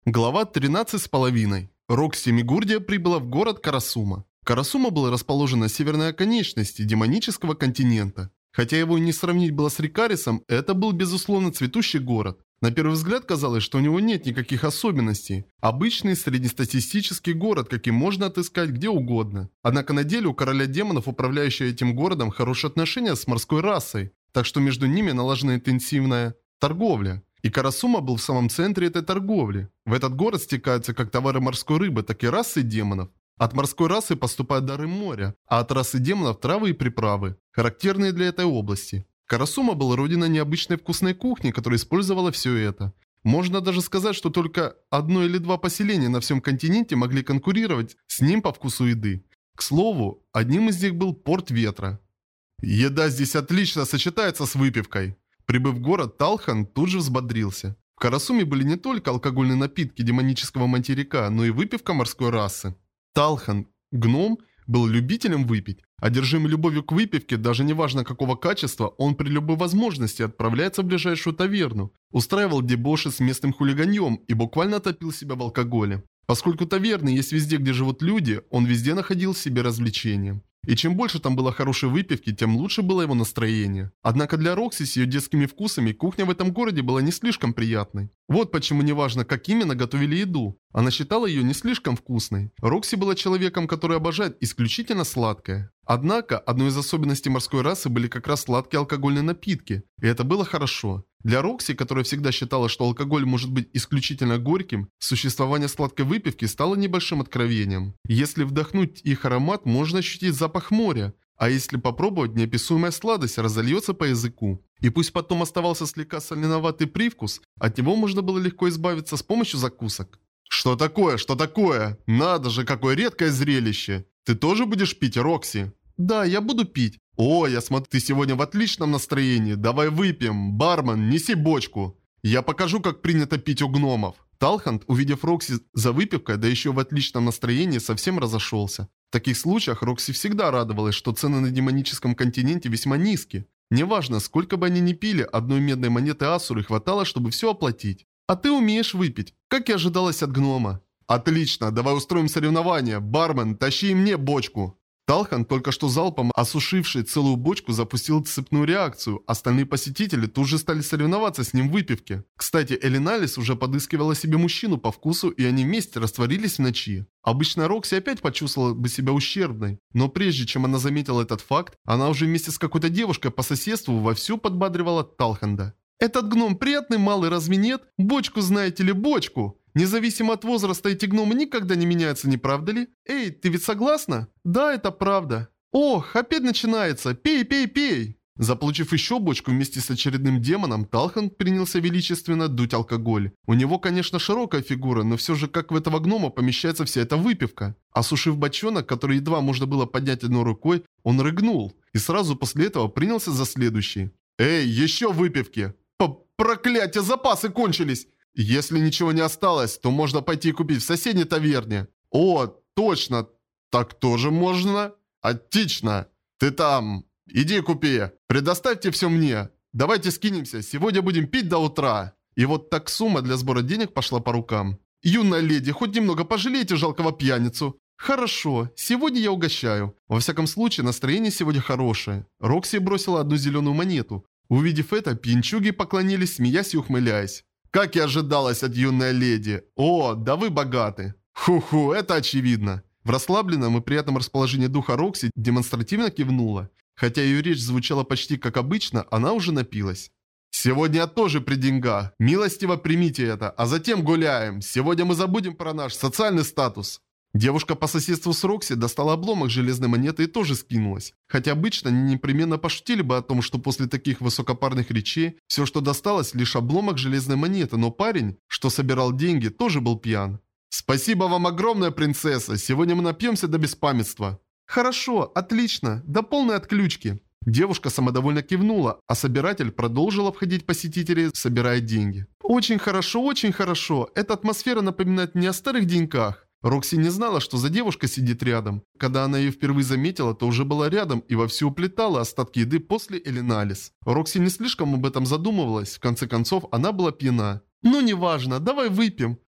Глава 13,5. Рокси Мигурдия прибыла в город Карасума. Карасума был расположен на северной оконечности демонического континента. Хотя его и не сравнить было с Рикарисом, это был безусловно цветущий город. На первый взгляд казалось, что у него нет никаких особенностей. Обычный среднестатистический город, каким можно отыскать где угодно. Однако на деле у короля демонов, управляющего этим городом, хорошие отношения с морской расой. Так что между ними налажена интенсивная торговля. И Карасума был в самом центре этой торговли. В этот город стекаются как товары морской рыбы, так и расы демонов. От морской расы поступают дары моря, а от расы демонов травы и приправы, характерные для этой области. Карасума была родиной необычной вкусной кухни, которая использовала все это. Можно даже сказать, что только одно или два поселения на всем континенте могли конкурировать с ним по вкусу еды. К слову, одним из них был Порт Ветра. Еда здесь отлично сочетается с выпивкой. Прибыв в город, Талхан тут же взбодрился. В Карасуме были не только алкогольные напитки демонического материка, но и выпивка морской расы. Талхан, гном, был любителем выпить. Одержимый любовью к выпивке, даже неважно какого качества, он при любой возможности отправляется в ближайшую таверну, устраивал дебоши с местным хулиганьем и буквально топил себя в алкоголе. Поскольку таверны есть везде, где живут люди, он везде находил себе развлечения. И чем больше там было хорошей выпивки, тем лучше было его настроение. Однако для Рокси с ее детскими вкусами кухня в этом городе была не слишком приятной. Вот почему неважно, как именно готовили еду. Она считала ее не слишком вкусной. Рокси была человеком, который обожает исключительно сладкое. Однако, одной из особенностей морской расы были как раз сладкие алкогольные напитки. И это было хорошо. Для Рокси, которая всегда считала, что алкоголь может быть исключительно горьким, существование сладкой выпивки стало небольшим откровением. Если вдохнуть их аромат, можно ощутить запах моря. А если попробовать, неописуемая сладость разольется по языку. И пусть потом оставался слегка соленоватый привкус, от него можно было легко избавиться с помощью закусок. «Что такое? Что такое? Надо же, какое редкое зрелище! Ты тоже будешь пить, Рокси?» «Да, я буду пить». «О, я смотрю, ты сегодня в отличном настроении. Давай выпьем. Бармен, неси бочку. Я покажу, как принято пить у гномов». Талхант, увидев Рокси за выпивкой, да еще в отличном настроении, совсем разошелся. В таких случаях Рокси всегда радовалась, что цены на демоническом континенте весьма низкие. Неважно, сколько бы они ни пили, одной медной монеты Асуры хватало, чтобы все оплатить. «А ты умеешь выпить, как и ожидалось от гнома». «Отлично, давай устроим соревнование. Бармен, тащи и мне бочку». Талхан, только что залпом осушивший целую бочку, запустил цепную реакцию. Остальные посетители тут же стали соревноваться с ним в выпивке. Кстати, Элиналис уже подыскивала себе мужчину по вкусу, и они вместе растворились в ночи. Обычно Рокси опять почувствовала бы себя ущербной. Но прежде чем она заметила этот факт, она уже вместе с какой-то девушкой по соседству вовсю подбадривала Талханда. «Этот гном приятный малый, разве нет? Бочку знаете ли, бочку!» Независимо от возраста, эти гномы никогда не меняются, не правда ли? Эй, ты ведь согласна? Да, это правда. Ох, опять начинается. Пей, пей, пей. Заполучив еще бочку вместе с очередным демоном, Талхан принялся величественно дуть алкоголь. У него, конечно, широкая фигура, но все же как в этого гнома помещается вся эта выпивка. Осушив бочонок, который едва можно было поднять одной рукой, он рыгнул. И сразу после этого принялся за следующий. Эй, еще выпивки. Проклятие, запасы кончились. Если ничего не осталось, то можно пойти и купить в соседней таверне. О, точно. Так тоже можно? Отлично. Ты там. Иди купи. Предоставьте все мне. Давайте скинемся. Сегодня будем пить до утра. И вот так сумма для сбора денег пошла по рукам. Юная леди, хоть немного пожалейте жалкого пьяницу. Хорошо, сегодня я угощаю. Во всяком случае, настроение сегодня хорошее. Рокси бросила одну зеленую монету. Увидев это, пьянчуги поклонились, смеясь и ухмыляясь. Как и ожидалось от юной леди. О, да вы богаты. Ху-ху, это очевидно. В расслабленном и приятном расположении духа Рокси демонстративно кивнула. Хотя ее речь звучала почти как обычно, она уже напилась. Сегодня я тоже при деньгах. Милостиво примите это, а затем гуляем. Сегодня мы забудем про наш социальный статус. Девушка по соседству с Рокси достала обломок железной монеты и тоже скинулась. Хотя обычно они непременно пошутили бы о том, что после таких высокопарных речей все, что досталось, лишь обломок железной монеты, но парень, что собирал деньги, тоже был пьян. «Спасибо вам огромное, принцесса! Сегодня мы напьемся до беспамятства!» «Хорошо, отлично, до полной отключки!» Девушка самодовольно кивнула, а собиратель продолжил обходить посетителей, собирая деньги. «Очень хорошо, очень хорошо! Эта атмосфера напоминает мне о старых деньках!» Рокси не знала, что за девушка сидит рядом. Когда она ее впервые заметила, то уже была рядом и вовсю уплетала остатки еды после Элиналис. Рокси не слишком об этом задумывалась, в конце концов она была пьяна. «Ну неважно, давай выпьем.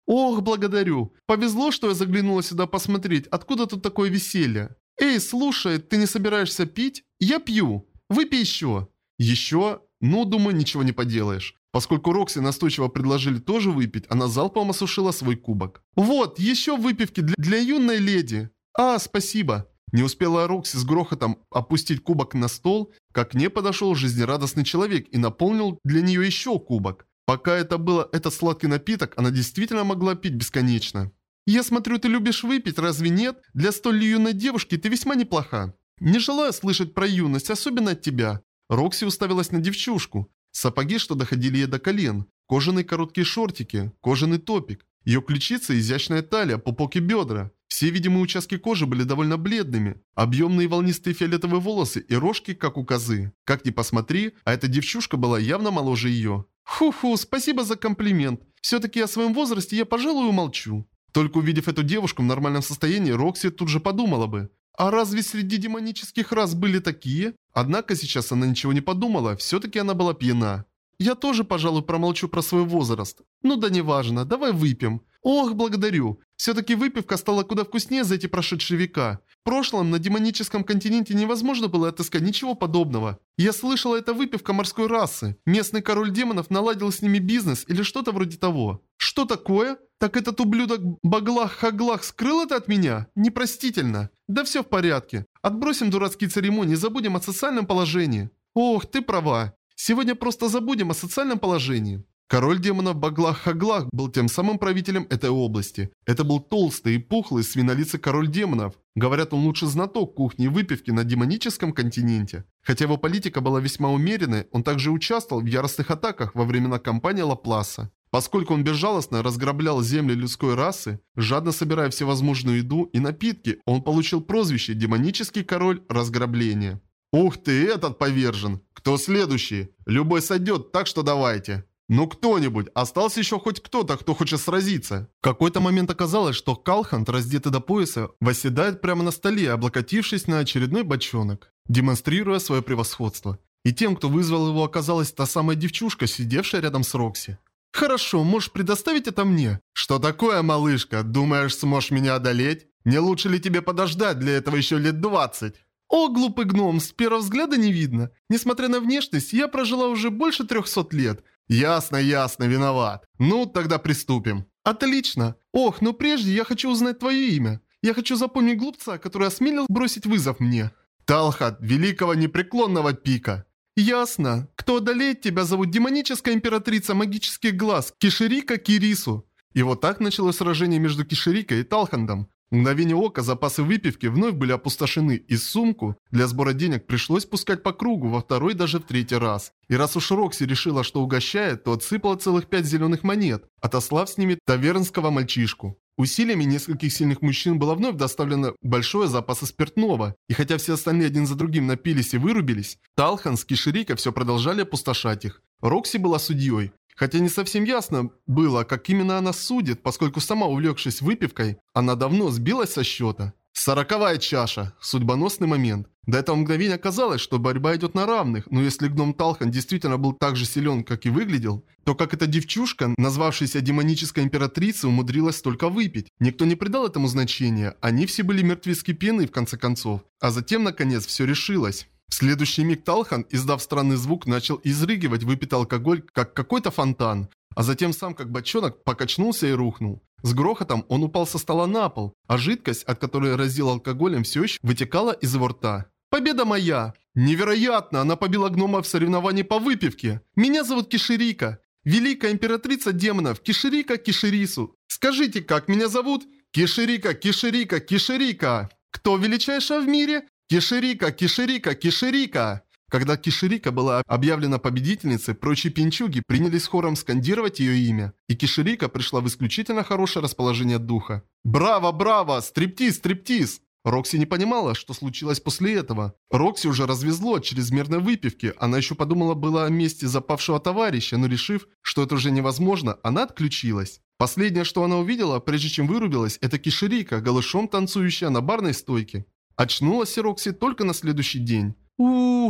Ох, благодарю. Повезло, что я заглянула сюда посмотреть, откуда тут такое веселье. Эй, слушай, ты не собираешься пить? Я пью. Выпей еще. Еще? Ну, думаю, ничего не поделаешь. Поскольку Рокси настойчиво предложили тоже выпить, она залпом осушила свой кубок. Вот, еще выпивки для юной леди. А, спасибо. Не успела Рокси с грохотом опустить кубок на стол, как к ней подошел жизнерадостный человек и наполнил для нее еще кубок. Пока это был этот сладкий напиток, она действительно могла пить бесконечно. «Я смотрю, ты любишь выпить, разве нет? Для столь юной девушки ты весьма неплоха. Не желаю слышать про юность, особенно от тебя». Рокси уставилась на девчушку. Сапоги, что доходили ей до колен, кожаные короткие шортики, кожаный топик. Ее ключицы, изящная талия, пупок и бедра. Все видимые участки кожи были довольно бледными. Объемные волнистые фиолетовые волосы и рожки, как у козы. Как ни посмотри, а эта девчушка была явно моложе ее. Ху-ху, спасибо за комплимент. Все-таки о своем возрасте я, пожалуй, умолчу. Только увидев эту девушку в нормальном состоянии, Рокси тут же подумала бы. А разве среди демонических рас были такие? Однако сейчас она ничего не подумала, все-таки она была пьяна. Я тоже, пожалуй, промолчу про свой возраст. Ну да неважно, давай выпьем. Ох, благодарю. Все-таки выпивка стала куда вкуснее за эти прошедшие века. В прошлом на демоническом континенте невозможно было отыскать ничего подобного. Я слышала, это выпивка морской расы. Местный король демонов наладил с ними бизнес или что-то вроде того. Что такое? Так этот ублюдок Баглах-Хаглах скрыл это от меня? Непростительно. Да все в порядке. Отбросим дурацкие церемонии и забудем о социальном положении. Ох, ты права. Сегодня просто забудем о социальном положении. Король демонов Баглах-Хаглах был тем самым правителем этой области. Это был толстый и пухлый свинолицый король демонов. Говорят, он лучший знаток кухни и выпивки на демоническом континенте. Хотя его политика была весьма умеренной, он также участвовал в яростных атаках во времена кампании Лапласа. Поскольку он безжалостно разграблял земли людской расы, жадно собирая всевозможную еду и напитки, он получил прозвище «Демонический король разграбления». Ух ты, этот повержен! Кто следующий? Любой сойдет, так что давайте. Ну кто-нибудь, остался еще хоть кто-то, кто хочет сразиться. В какой-то момент оказалось, что Калхант, раздетый до пояса, восседает прямо на столе, облокотившись на очередной бочонок, демонстрируя свое превосходство. И тем, кто вызвал его, оказалась та самая девчушка, сидевшая рядом с Рокси. «Хорошо, можешь предоставить это мне?» «Что такое, малышка? Думаешь, сможешь меня одолеть? Не лучше ли тебе подождать для этого еще лет 20?» «О, глупый гном, с первого взгляда не видно. Несмотря на внешность, я прожила уже больше 300 лет». «Ясно, ясно, виноват. Ну, тогда приступим». «Отлично. Ох, но прежде я хочу узнать твое имя. Я хочу запомнить глупца, который осмелил бросить вызов мне». «Талхат, великого непреклонного пика». «Ясно. Кто одолеет тебя, зовут демоническая императрица магических глаз Киширика Кирису». И вот так началось сражение между Киширикой и Талхандом. В мгновение ока запасы выпивки вновь были опустошены, и сумку для сбора денег пришлось пускать по кругу во второй, даже в третий раз. И раз уж Рокси решила, что угощает, то отсыпала целых 5 зеленых монет, отослав с ними тавернского мальчишку. Усилиями нескольких сильных мужчин было вновь доставлено большое запасы спиртного, и хотя все остальные один за другим напились и вырубились, Талхан с Киширика все продолжали опустошать их. Рокси была судьей. Хотя не совсем ясно было, как именно она судит, поскольку сама, увлекшись выпивкой, она давно сбилась со счета. 40-я чаша. Судьбоносный момент. До этого мгновения казалось, что борьба идет на равных, но если гном Талхан действительно был так же силен, как и выглядел, то как эта девчушка, назвавшаяся демонической императрицей, умудрилась столько выпить? Никто не придал этому значения, они все были мертвецки пьяны в конце концов. А затем, наконец, все решилось. В следующий миг Талхан, издав странный звук, начал изрыгивать выпитый алкоголь, как какой-то фонтан. А затем сам, как бочонок, покачнулся и рухнул. С грохотом он упал со стола на пол, а жидкость, от которой разил алкоголем, все еще вытекала из его рта. «Победа моя!» «Невероятно! Она побила гнома в соревновании по выпивке! Меня зовут Киширика! Великая императрица демонов Киширика Киширису! Скажите, как меня зовут?» «Киширика, Киширика, Киширика!» «Кто величайшая в мире?» «Киширика, Киширика, Киширика!» Когда Киширика была объявлена победительницей, прочие пинчуги принялись хором скандировать ее имя. И Киширика пришла в исключительно хорошее расположение духа. «Браво, браво! Стриптиз, стриптиз!» Рокси не понимала, что случилось после этого. Рокси уже развезло от чрезмерной выпивки. Она еще подумала было о мести запавшего товарища, но решив, что это уже невозможно, она отключилась. Последнее, что она увидела, прежде чем вырубилась, это Киширика, голышом танцующая на барной стойке. Очнулась Рокси только на следующий день.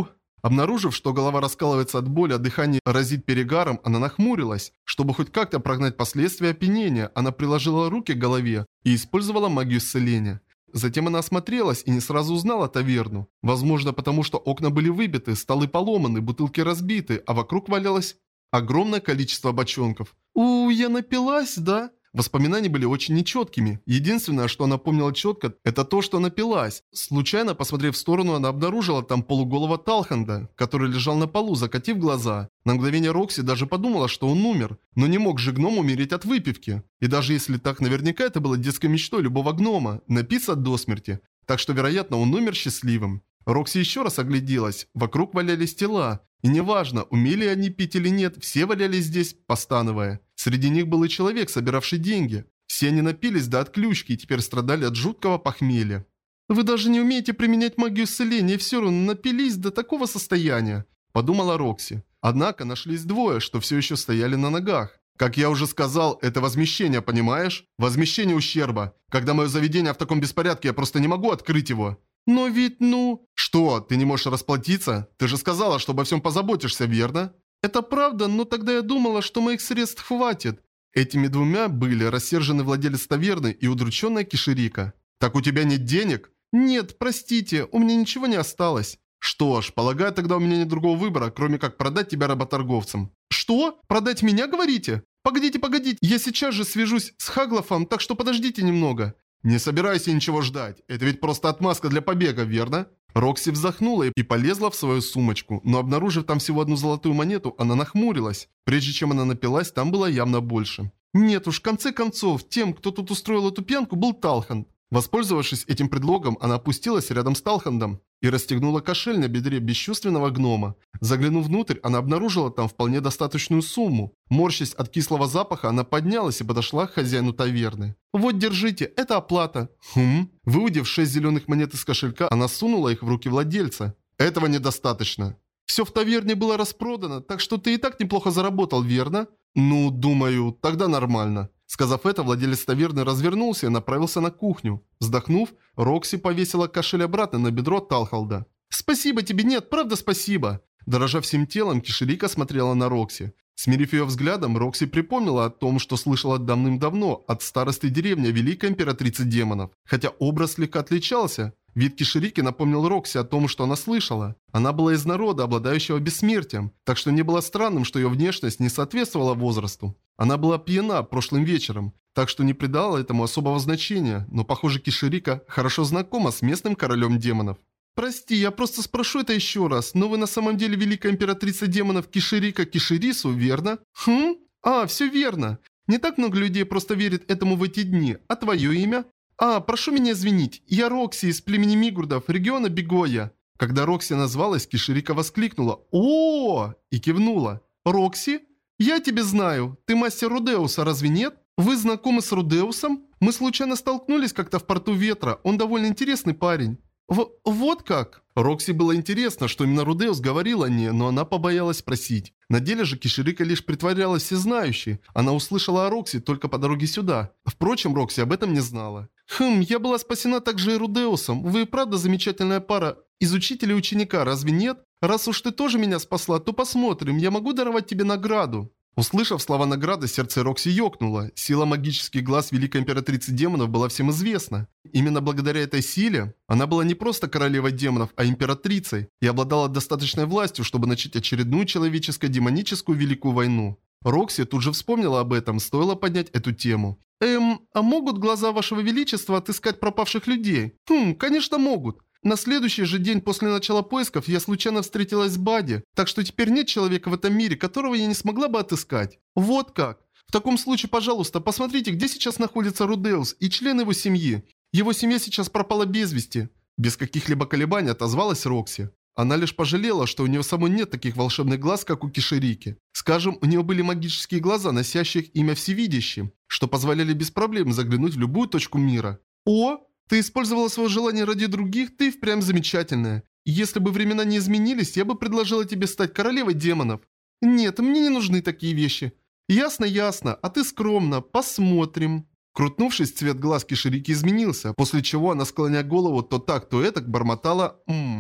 Обнаружив, что голова раскалывается от боли, а дыхание разит перегаром, она нахмурилась. Чтобы хоть как-то прогнать последствия опьянения, она приложила руки к голове и использовала магию исцеления. Затем она осмотрелась и не сразу узнала таверну. Возможно, потому что окна были выбиты, столы поломаны, бутылки разбиты, а вокруг валялось огромное количество бочонков. Я напилась, да?» Воспоминания были очень нечеткими. Единственное, что она помнила четко, это то, что напилась. Случайно, посмотрев в сторону, она обнаружила там полуголого Талханда, который лежал на полу, закатив глаза. На мгновение Рокси даже подумала, что он умер, но не мог же гном умереть от выпивки. И даже если так, наверняка это было детской мечтой любого гнома – напиться до смерти. Так что, вероятно, он умер счастливым. Рокси еще раз огляделась. Вокруг валялись тела. И неважно, умели они пить или нет, все валялись здесь, постановая. Среди них был и человек, собиравший деньги. Все они напились до отключки и теперь страдали от жуткого похмелья. «Вы даже не умеете применять магию исцеления и все равно напились до такого состояния», – подумала Рокси. Однако нашлись двое, что все еще стояли на ногах. «Как я уже сказал, это возмещение, понимаешь? Возмещение ущерба. Когда мое заведение в таком беспорядке, я просто не могу открыть его». «Но ведь, ну...» «Что, ты не можешь расплатиться? Ты же сказала, что обо всем позаботишься, верно?» «Это правда, но тогда я думала, что моих средств хватит». Этими двумя были рассерженный владелец таверны и удрученная Киширика. «Так у тебя нет денег?» «Нет, простите, у меня ничего не осталось». «Что ж, полагаю, тогда у меня нет другого выбора, кроме как продать тебя работорговцам». «Что? Продать меня, говорите? Погодите, я сейчас же свяжусь с Хаглофом, так что подождите немного». «Не собирайся ничего ждать. Это ведь просто отмазка для побега, верно?» Рокси вздохнула и полезла в свою сумочку, но обнаружив там всего одну золотую монету, она нахмурилась. Прежде чем она напилась, там было явно больше. Нет уж, в конце концов, тем, кто тут устроил эту пьянку, был Талханд. Воспользовавшись этим предлогом, она опустилась рядом с Талхандом и расстегнула кошель на бедре бесчувственного гнома. Заглянув внутрь, она обнаружила там вполне достаточную сумму. Морщась от кислого запаха, она поднялась и подошла к хозяину таверны. «Вот, держите, это оплата». Выудив 6 зеленых монет из кошелька, она сунула их в руки владельца. «Этого недостаточно». «Все в таверне было распродано, так что ты и так неплохо заработал, верно?» «Ну, думаю, тогда нормально». Сказав это, владелец таверны развернулся и направился на кухню. Вздохнув, Рокси повесила кошель обратно на бедро Талхалда. «Спасибо тебе, нет, правда спасибо!» Дрожа всем телом, Киширика смотрела на Рокси. Смирив ее взглядом, Рокси припомнила о том, что слышала давным-давно от старосты деревни Великой Императрицы Демонов. Хотя образ слегка отличался, вид Киширики напомнил Рокси о том, что она слышала. Она была из народа, обладающего бессмертием, так что не было странным, что ее внешность не соответствовала возрасту. Она была пьяна прошлым вечером, так что не придала этому особого значения, но, похоже, Киширика хорошо знакома с местным королем демонов. «Прости, я просто спрошу это еще раз, но вы на самом деле Великая Императрица Демонов Киширика Киширису, верно?» Все верно. Не так много людей просто верит этому в эти дни. А твое имя?» Прошу меня извинить, я Рокси из племени Мигурдов, региона Бегоя». Когда Рокси назвалась, Киширика воскликнула «О!» и кивнула. «Рокси? Я тебя знаю. Ты мастер Рудеуса, разве нет? Вы знакомы с Рудеусом? Мы случайно столкнулись как-то в порту Ветра, он довольно интересный парень». «Вот как?» Рокси было интересно, что именно Рудеус говорил о ней, но она побоялась спросить. На деле же Киширика лишь притворялась всезнающей. Она услышала о Рокси только по дороге сюда. Впрочем, Рокси об этом не знала. Я была спасена также и Рудеусом. Вы правда замечательная пара из учителя и ученика, разве нет? Раз уж ты тоже меня спасла, то посмотрим, я могу даровать тебе награду». Услышав слова награды, сердце Рокси ёкнуло. Сила магических глаз Великой Императрицы Демонов была всем известна. Именно благодаря этой силе она была не просто королевой демонов, а императрицей и обладала достаточной властью, чтобы начать очередную человеческо-демоническую великую войну. Рокси тут же вспомнила об этом, стоило поднять эту тему. А могут глаза вашего величества отыскать пропавших людей? Конечно могут. На следующий же день после начала поисков я случайно встретилась с Бади, так что теперь нет человека в этом мире, которого я не смогла бы отыскать. Вот как. В таком случае, пожалуйста, посмотрите, где сейчас находится Рудеус и члены его семьи. Его семья сейчас пропала без вести. Без каких-либо колебаний отозвалась Рокси. Она лишь пожалела, что у нее самой нет таких волшебных глаз, как у Киширики. Скажем, у нее были магические глаза, носящие имя Всевидящий, что позволяли без проблем заглянуть в любую точку мира. Ты использовала свое желание ради других, ты впрямь замечательная. Если бы времена не изменились, я бы предложила тебе стать королевой демонов. Нет, мне не нужны такие вещи. Ясно, а ты скромно, посмотрим. Крутнувшись, цвет глаз Киширики изменился, после чего она, склоняя голову то так, то этак, бормотала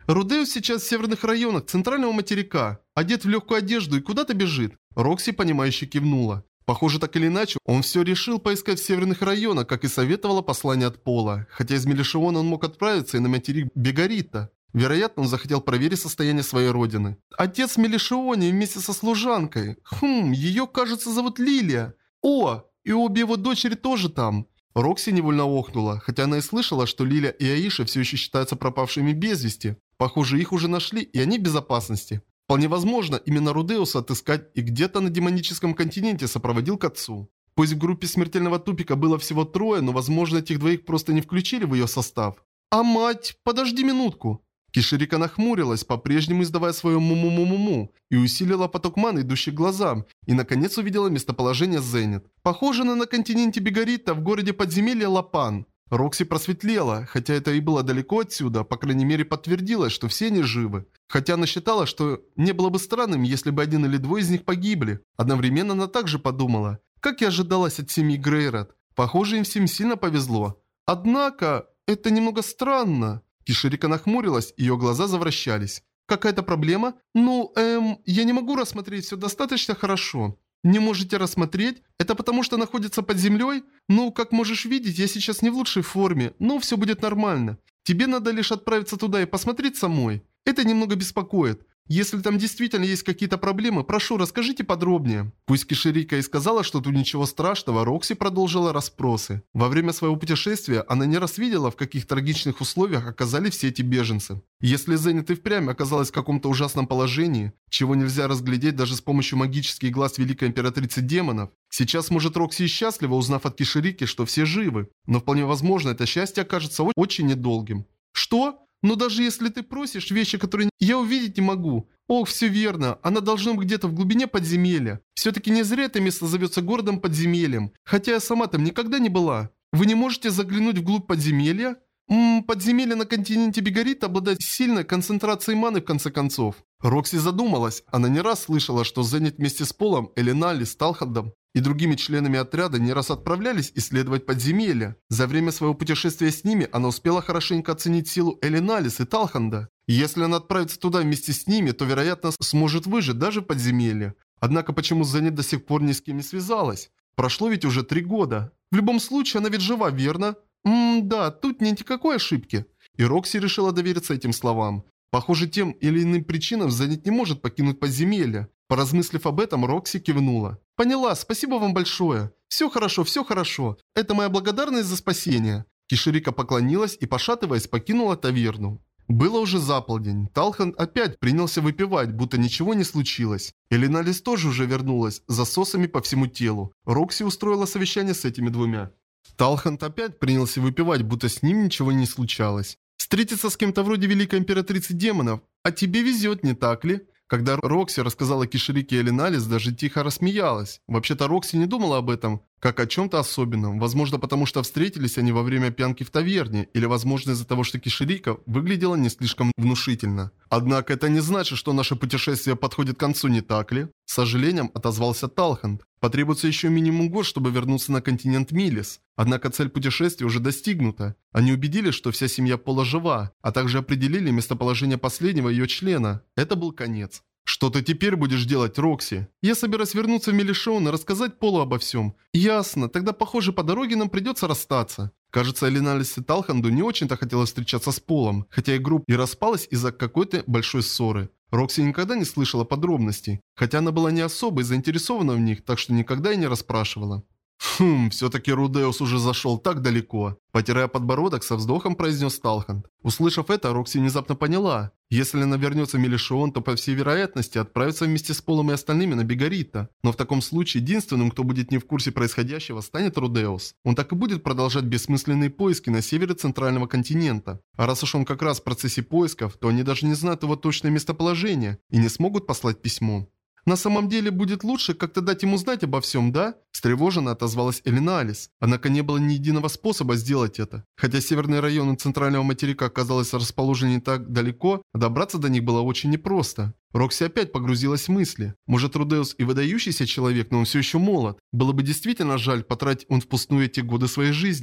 Рудеус сейчас в северных районах центрального материка, одет в легкую одежду и куда-то бежит. Рокси, понимающе кивнула. Похоже, так или иначе, он все решил поискать в северных районах, как и советовало послание от Пола. Хотя из Мелишиона он мог отправиться и на материк Бегарита. Вероятно, он захотел проверить состояние своей родины. Отец в Мелишионе вместе со служанкой. Ее, кажется, зовут Лилия. О, и обе его дочери тоже там. Рокси невольно охнула, хотя она и слышала, что Лилия и Аиша все еще считаются пропавшими без вести. Похоже, их уже нашли, и они в безопасности. Вполне возможно, именно Рудеуса отыскать и где-то на демоническом континенте сопроводил к отцу. Пусть в группе смертельного тупика было всего 3, но возможно этих двоих просто не включили в ее состав. А мать, подожди минутку. Киширика нахмурилась, по-прежнему издавая свое му-му-му-му-му, и усилила поток маны, идущий к глазам, и наконец увидела местоположение Зенит. Похоже на континенте Бегарита в городе подземелья Лапан. Рокси просветлела, хотя это и было далеко отсюда, по крайней мере подтвердилось, что все они живы. Хотя она считала, что не было бы странным, если бы 1 или 2 из них погибли. Одновременно она также подумала, как и ожидалось от семьи Грейрот. Похоже, им всем сильно повезло. Однако, это немного странно. Киширика нахмурилась, ее глаза завращались. Какая-то проблема? Ну, я не могу рассмотреть все достаточно хорошо. Не можете рассмотреть? Это потому что находится под землей? Ну, как можешь видеть, я сейчас не в лучшей форме, но все будет нормально. Тебе надо лишь отправиться туда и посмотреть самой. Это немного беспокоит. Если там действительно есть какие-то проблемы, прошу, расскажите подробнее. Пусть Киширика и сказала, что тут ничего страшного, Рокси продолжила расспросы. Во время своего путешествия она не раз видела, в каких трагичных условиях оказались все эти беженцы. Если Зенит и впрямь оказалась в каком-то ужасном положении, чего нельзя разглядеть даже с помощью магических глаз Великой Императрицы Демонов, сейчас, может, Рокси и счастлива, узнав от Киширики, что все живы. Но вполне возможно, это счастье окажется очень недолгим. Что? Но даже если ты просишь вещи, которые я увидеть не могу. Ох, все верно, она должна быть где-то в глубине подземелья. Все-таки не зря это место зовется городом подземельем, хотя я сама там никогда не была. Вы не можете заглянуть вглубь подземелья? Подземелье на континенте Бегарита обладает сильной концентрацией маны в конце концов. Рокси задумалась, она не раз слышала, что Зенит вместе с Полом, Элинали, Талхандом и другими членами отряда не раз отправлялись исследовать подземелья. За время своего путешествия с ними она успела хорошенько оценить силу Элиналис и Талханда. И если она отправится туда вместе с ними, то, вероятно, сможет выжить даже в подземелье. Однако почему Зенит до сих пор ни с кем не связалась? Прошло ведь уже 3 года. В любом случае, она ведь жива, верно? Да, тут нет никакой ошибки. И Рокси решила довериться этим словам. Похоже, тем или иным причинам Зенит не может покинуть подземелье. Поразмыслив об этом, Рокси кивнула. «Поняла, спасибо вам большое. Все хорошо. Это моя благодарность за спасение». Киширика поклонилась и, пошатываясь, покинула таверну. Было уже заполдень. Талхан опять принялся выпивать, будто ничего не случилось. Элиналис тоже уже вернулась, с засосами по всему телу. Рокси устроила совещание с этими двумя. Талхан опять принялся выпивать, будто с ним ничего не случалось. «Встретиться с кем-то вроде Великой Императрицы Демонов? А тебе везет, не так ли?» Когда Рокси рассказала Киширике и Элиналис, даже тихо рассмеялась. Вообще-то Рокси не думала об этом, как о чем-то особенном. Возможно, потому что встретились они во время пьянки в таверне, или возможно из-за того, что Киширика выглядела не слишком внушительно. Однако это не значит, что наше путешествие подходит к концу, не так ли? С сожалением отозвался Талханд. Потребуется еще минимум год, чтобы вернуться на континент Милис. Однако цель путешествия уже достигнута. Они убедились, что вся семья Пола жива, а также определили местоположение последнего ее члена. Это был конец. «Что ты теперь будешь делать, Рокси?» «Я собираюсь вернуться в Мелишион и рассказать Полу обо всем». «Ясно. Тогда, похоже, по дороге нам придется расстаться». Кажется, Элиналис и Талханду не очень-то хотелось встречаться с Полом, хотя и группа и распалась из-за какой-то большой ссоры. Рокси никогда не слышала подробностей, хотя она была не особо заинтересована в них, так что никогда и не расспрашивала. Все-таки Рудеус уже зашел так далеко. Потирая подбородок, со вздохом произнес Талханд. Услышав это, Рокси внезапно поняла. Если она вернется в Мелишион, то по всей вероятности отправится вместе с Полом и остальными на Бегарита. Но в таком случае единственным, кто будет не в курсе происходящего, станет Рудеус. Он так и будет продолжать бессмысленные поиски на севере центрального континента. А раз уж он как раз в процессе поисков, то они даже не знают его точное местоположение и не смогут послать письмо. «На самом деле будет лучше как-то дать ему знать обо всем, да?» Встревоженно отозвалась Элиналис. Однако не было ни единого способа сделать это. Хотя северные районы центрального материка оказались расположены не так далеко, добраться до них было очень непросто. Рокси опять погрузилась в мысли. Может, Рудеус и выдающийся человек, но он все еще молод. Было бы действительно жаль потратить он впустую эти годы своей жизни.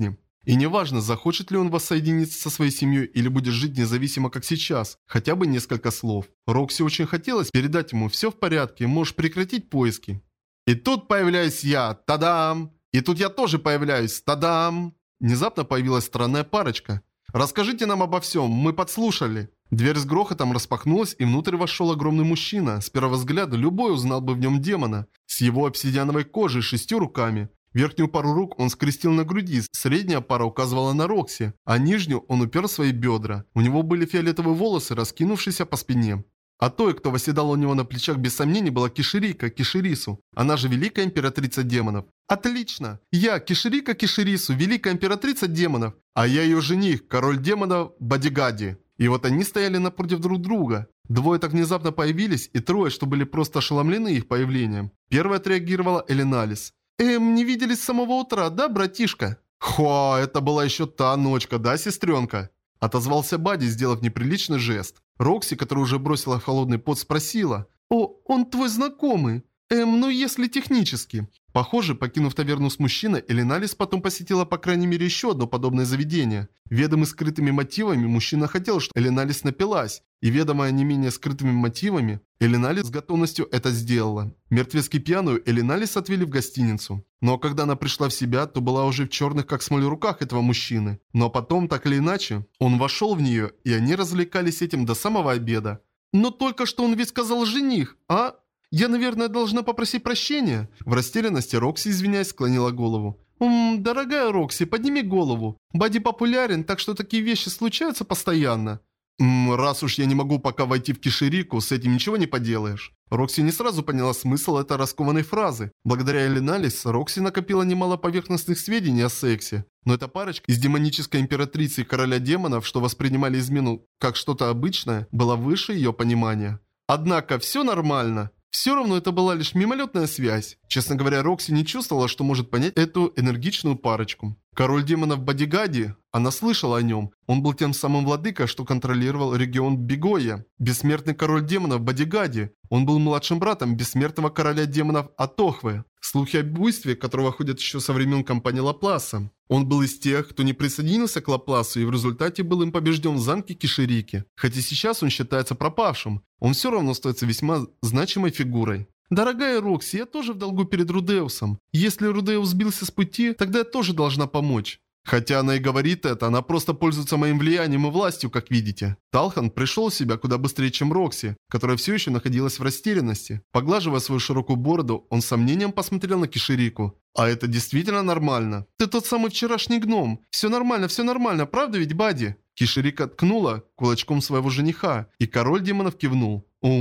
И неважно, захочет ли он воссоединиться со своей семьей или будет жить независимо, как сейчас. Хотя бы несколько слов. Рокси очень хотелось передать ему: все в порядке, можешь прекратить поиски. И тут появляюсь я. Тадам! И тут я тоже появляюсь. Тадам! Внезапно появилась странная парочка. «Расскажите нам обо всем, мы подслушали». Дверь с грохотом распахнулась, и внутрь вошел огромный мужчина. С первого взгляда любой узнал бы в нем демона. С его обсидиановой кожей, 6 руками. Верхнюю пару рук он скрестил на груди, средняя пара указывала на Рокси, а нижнюю он упер в свои бедра. У него были фиолетовые волосы, раскинувшиеся по спине. А той, кто восседал у него на плечах, без сомнений, была Киширика Киширису. Она же Великая Императрица Демонов. Отлично! Я, Киширика Киширису, Великая Императрица Демонов. А я ее жених, Король Демонов Бодигади. И вот они стояли напротив друг друга. Двое так внезапно появились, и трое, что были просто ошеломлены их появлением. Первая отреагировала Элиналис. Не виделись с самого утра, да, братишка?» «Хо, это была еще та ночка, да, сестренка?» Отозвался Бадди, сделав неприличный жест. Рокси, которая уже бросила в холодный пот, спросила. «О, он твой знакомый?» Ну если технически». Похоже, покинув таверну с мужчиной, Элиналис потом посетила по крайней мере еще одно подобное заведение. Ведомый скрытыми мотивами, мужчина хотел, чтобы Элиналис напилась. И ведомая не менее скрытыми мотивами, Элиналис с готовностью это сделала. Мертвецки пьяную Элиналис отвели в гостиницу. Но когда она пришла в себя, то была уже в черных как смоль руках этого мужчины. Но потом, так или иначе, он вошел в нее, и они развлекались этим до самого обеда. «Но только что он ведь сказал жених, а? Я, наверное, должна попросить прощения». В растерянности Рокси, извиняясь, склонила голову. Дорогая Рокси, подними голову. Бадди популярен, так что такие вещи случаются постоянно». Раз уж я не могу пока войти в Киширику, с этим ничего не поделаешь». Рокси не сразу поняла смысл этой раскованной фразы. Благодаря Элиналис, Рокси накопила немало поверхностных сведений о сексе. Но эта парочка из демонической императрицы и короля демонов, что воспринимали измену как что-то обычное, была выше ее понимания. Однако, все нормально. Все равно это была лишь мимолетная связь. Честно говоря, Рокси не чувствовала, что может понять эту энергичную парочку. Король демонов Бодигади, она слышала о нем. Он был тем самым владыкой, что контролировал регион Бигоя. Бессмертный король демонов Бодигади. Он был младшим братом бессмертного короля демонов Атохвы. Слухи об буйстве, которого ходят еще со времен компании Лапласа. Он был из тех, кто не присоединился к Лапласу и в результате был им побежден в замке Киширики. Хотя сейчас он считается пропавшим, он все равно остается весьма значимой фигурой. «Дорогая Рокси, я тоже в долгу перед Рудеусом. Если Рудеус сбился с пути, тогда я тоже должна помочь». Хотя она и говорит это, она просто пользуется моим влиянием и властью, как видите. Талхан пришел в себя куда быстрее, чем Рокси, которая все еще находилась в растерянности. Поглаживая свою широкую бороду, он с сомнением посмотрел на Киширику. «А это действительно нормально? Ты тот самый вчерашний гном. Все нормально, правда ведь, Бадди?» Киширика ткнула кулачком своего жениха, и король демонов кивнул.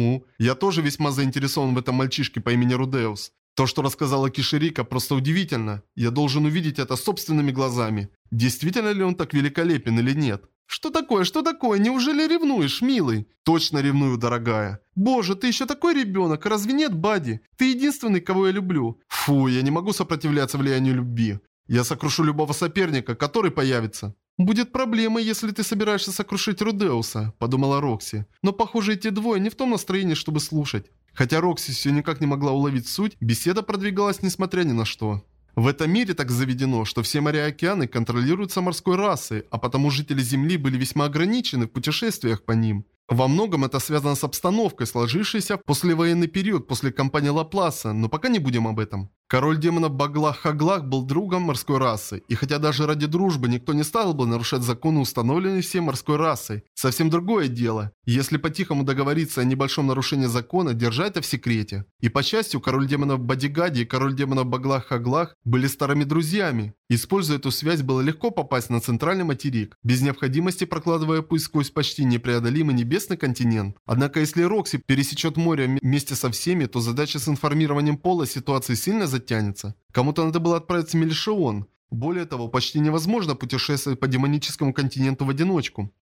Я тоже весьма заинтересован в этом мальчишке по имени Рудеус. То, что рассказала Киширика, просто удивительно. Я должен увидеть это собственными глазами. Действительно ли он так великолепен или нет? Что такое? Неужели ревнуешь, милый? Точно ревную, дорогая. Боже, ты еще такой ребенок, разве нет, Бадди? Ты единственный, кого я люблю. Фу, я не могу сопротивляться влиянию любви. Я сокрушу любого соперника, который появится. «Будет проблема, если ты собираешься сокрушить Рудеуса», – подумала Рокси. Но, похоже, эти двое не в том настроении, чтобы слушать. Хотя Рокси все никак не могла уловить суть, беседа продвигалась несмотря ни на что. В этом мире так заведено, что все моря и океаны контролируются морской расой, а потому жители Земли были весьма ограничены в путешествиях по ним. Во многом это связано с обстановкой, сложившейся в послевоенный период после кампании Лапласа, но пока не будем об этом. Король демонов Баглах-Хаглах был другом морской расы, и хотя даже ради дружбы никто не стал бы нарушать законы, установленные всей морской расой, совсем другое дело. Если по-тихому договориться о небольшом нарушении закона, держа это в секрете. И по счастью, король демонов Бодигади и король демонов Баглах-Хаглах были старыми друзьями. Используя эту связь, было легко попасть на центральный материк, без необходимости прокладывая путь сквозь почти непреодолимый небесный континент. Однако если Рокси пересечет море вместе со всеми, то задача с информированием Пола ситуации сильно затянется. Кому-то надо было отправиться в Мелишион. Более того, почти невозможно путешествовать по демоническому континенту в одиночку.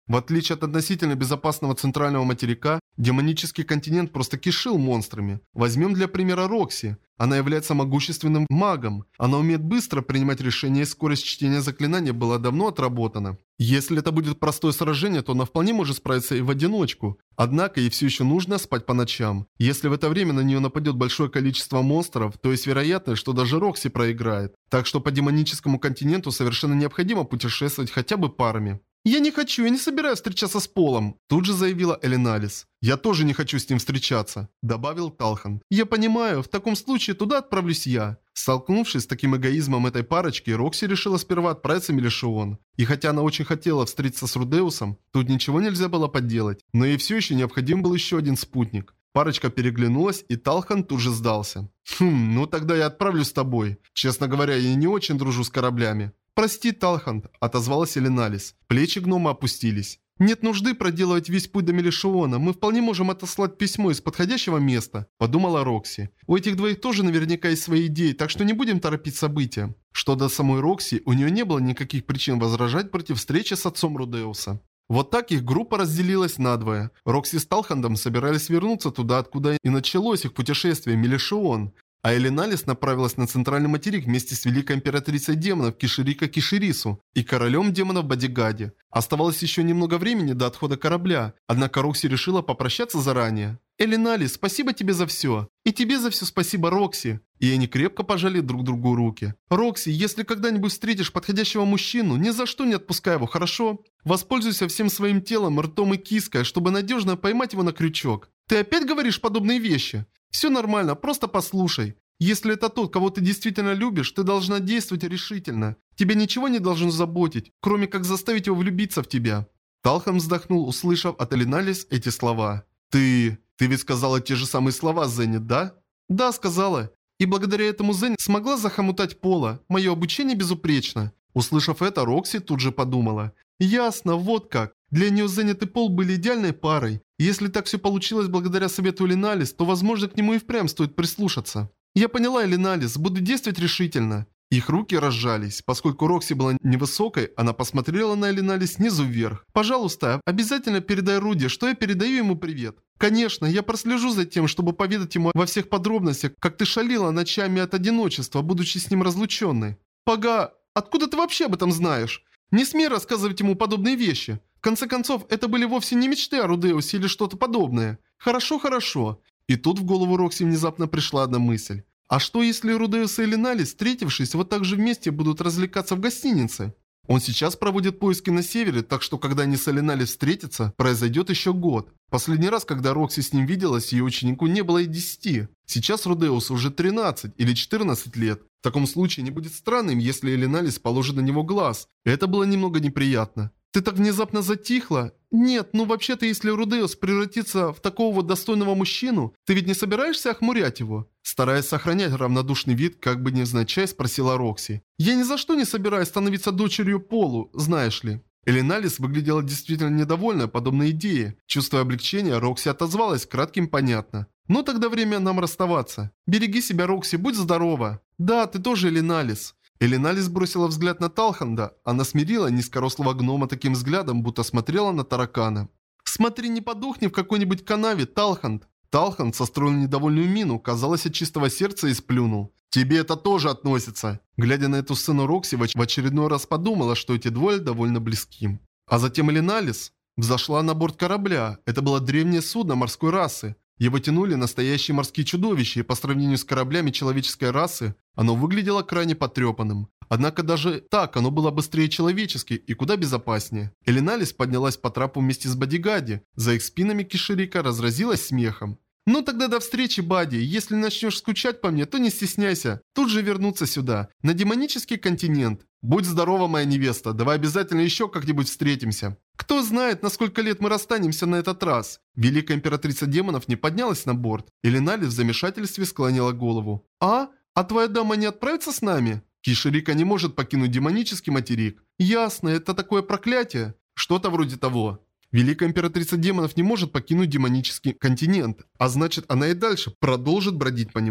В отличие от относительно безопасного центрального материка, демонический континент просто кишил монстрами. Возьмем для примера Рокси. Она является могущественным магом. Она умеет быстро принимать решения, и скорость чтения заклинания была давно отработана. Если это будет простое сражение, то она вполне может справиться и в одиночку. Однако ей все еще нужно спать по ночам. Если в это время на нее нападет большое количество монстров, то есть вероятность, что даже Рокси проиграет. Так что по демоническому континенту совершенно необходимо путешествовать хотя бы парами. «Я не хочу, я не собираюсь встречаться с Полом», тут же заявила Элиналис. «Я тоже не хочу с ним встречаться», добавил Талхан. «Я понимаю, в таком случае туда отправлюсь я». Столкнувшись с таким эгоизмом этой парочки, Рокси решила сперва отправиться в Мелишион. И хотя она очень хотела встретиться с Рудеусом, тут ничего нельзя было поделать. Но ей все еще необходим был еще один спутник. Парочка переглянулась, и Талхан тут же сдался. Ну тогда я отправлюсь с тобой. Честно говоря, я не очень дружу с кораблями». «Прости, Талхан», — отозвалась Элиналис. Плечи гнома опустились. «Нет нужды проделывать весь путь до Мелишиона. Мы вполне можем отослать письмо из подходящего места», — подумала Рокси. «У этих двоих тоже наверняка есть свои идеи, так что не будем торопить события». Что до самой Рокси, у нее не было никаких причин возражать против встречи с отцом Рудеуса. Вот так их группа разделилась надвое. Рокси с Талхандом собирались вернуться туда, откуда и началось их путешествие, Мелишион. А Элиналис направилась на центральный материк вместе с великой императрицей демонов Киширика Киширису и королем демонов Бодигаде. Оставалось еще немного времени до отхода корабля, однако Рокси решила попрощаться заранее. «Элиналис, спасибо тебе за все. И тебе за все спасибо, Рокси». И они крепко пожали друг другу руки. «Рокси, если когда-нибудь встретишь подходящего мужчину, ни за что не отпускай его, хорошо? Воспользуйся всем своим телом, ртом и киской, чтобы надежно поймать его на крючок. Ты опять говоришь подобные вещи? Все нормально, просто послушай. Если это тот, кого ты действительно любишь, ты должна действовать решительно. Тебя ничего не должно заботить, кроме как заставить его влюбиться в тебя». Талхан вздохнул, услышав от Элиналис эти слова. Ты ведь сказала те же самые слова, Зенит, да?» «Да, сказала. И благодаря этому Зенит смогла захомутать Пола. Мое обучение безупречно». Услышав это, Рокси тут же подумала. «Ясно, вот как. Для нее Зенит и Пол были идеальной парой. Если так все получилось благодаря совету Элиналис, то, возможно, к нему и впрямь стоит прислушаться». «Я поняла, Элиналис, буду действовать решительно». Их руки разжались. Поскольку Рокси была невысокой, она посмотрела на Элиналис снизу вверх. «Пожалуйста, обязательно передай Руди, что я передаю ему привет». «Конечно, я прослежу за тем, чтобы поведать ему во всех подробностях, как ты шалила ночами от одиночества, будучи с ним разлученной». «Пога, откуда ты вообще об этом знаешь? Не смей рассказывать ему подобные вещи. В конце концов, это были вовсе не мечты о Рудеусе или что-то подобное. Хорошо, хорошо». И тут в голову Рокси внезапно пришла одна мысль. А что если Рудеус и Элиналис, встретившись, вот так же вместе будут развлекаться в гостинице? Он сейчас проводит поиски на севере, так что когда они с Элиналис встретятся, произойдет еще год. Последний раз, когда Рокси с ним виделась, ее ученику не было и 10. Сейчас Рудеусу уже 13 или 14 лет. В таком случае не будет странным, если Элиналис положит на него глаз. Это было немного неприятно. «Ты так внезапно затихла?» «Нет, ну вообще-то если Рудеус превратится в такого вот достойного мужчину, ты ведь не собираешься охмурять его?» Стараясь сохранять равнодушный вид, как бы невзначай спросила Рокси. «Я ни за что не собираюсь становиться дочерью Полу, знаешь ли». Элиналис выглядела действительно недовольной подобной идее. Чувствуя облегчение, Рокси отозвалась кратким понятно. «Ну тогда время нам расставаться. Береги себя, Рокси, будь здорова». «Да, ты тоже, Элиналис». Элиналис бросила взгляд на Талханда. Она смирила низкорослого гнома таким взглядом, будто смотрела на таракана. «Смотри, не подохни в какой-нибудь канаве, Талханд». Талханд состроил недовольную мину, казалось, от чистого сердца и сплюнул. «Тебе это тоже относится». Глядя на эту сцену, Рокси в очередной раз подумала, что эти двое довольно близки. А затем Элиналис взошла на борт корабля. Это было древнее судно морской расы. Его тянули настоящие морские чудовища, и по сравнению с кораблями человеческой расы, оно выглядело крайне потрепанным. Однако даже так оно было быстрее человеческих и куда безопаснее. Элиналис поднялась по трапу вместе с Бодигади. За их спинами Киширика разразилась смехом. «Ну тогда до встречи, Бади. Если начнешь скучать по мне, то не стесняйся. Тут же вернуться сюда, на демонический континент. Будь здорова, моя невеста. Давай обязательно еще как-нибудь встретимся». «Кто знает, на сколько лет мы расстанемся на этот раз?» Великая императрица демонов не поднялась на борт. Элиналис в замешательстве склонила голову. «А? А твоя дама не отправится с нами?» Киширика не может покинуть демонический материк. «Ясно, это такое проклятие». «Что-то вроде того». Великая императрица демонов не может покинуть демонический континент, а значит, она и дальше продолжит бродить по нему.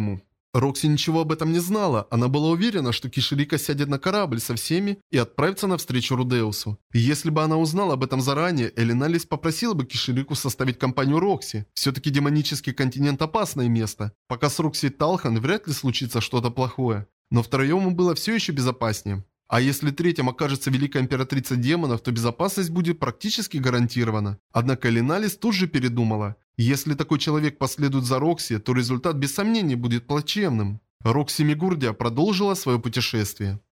Рокси ничего об этом не знала. Она была уверена, что Киширика сядет на корабль со всеми и отправится навстречу Рудеусу. И если бы она узнала об этом заранее, Элиналис попросила бы Киширику составить компанию Рокси. Все-таки демонический континент – опасное место. Пока с Рокси и Талхан вряд ли случится что-то плохое. Но втроем им было все еще безопаснее. А если третьим окажется Великая Императрица Демонов, то безопасность будет практически гарантирована. Однако Элиналис тут же передумала. Если такой человек последует за Рокси, то результат без сомнений будет плачевным. Рокси Мигурдия продолжила свое путешествие.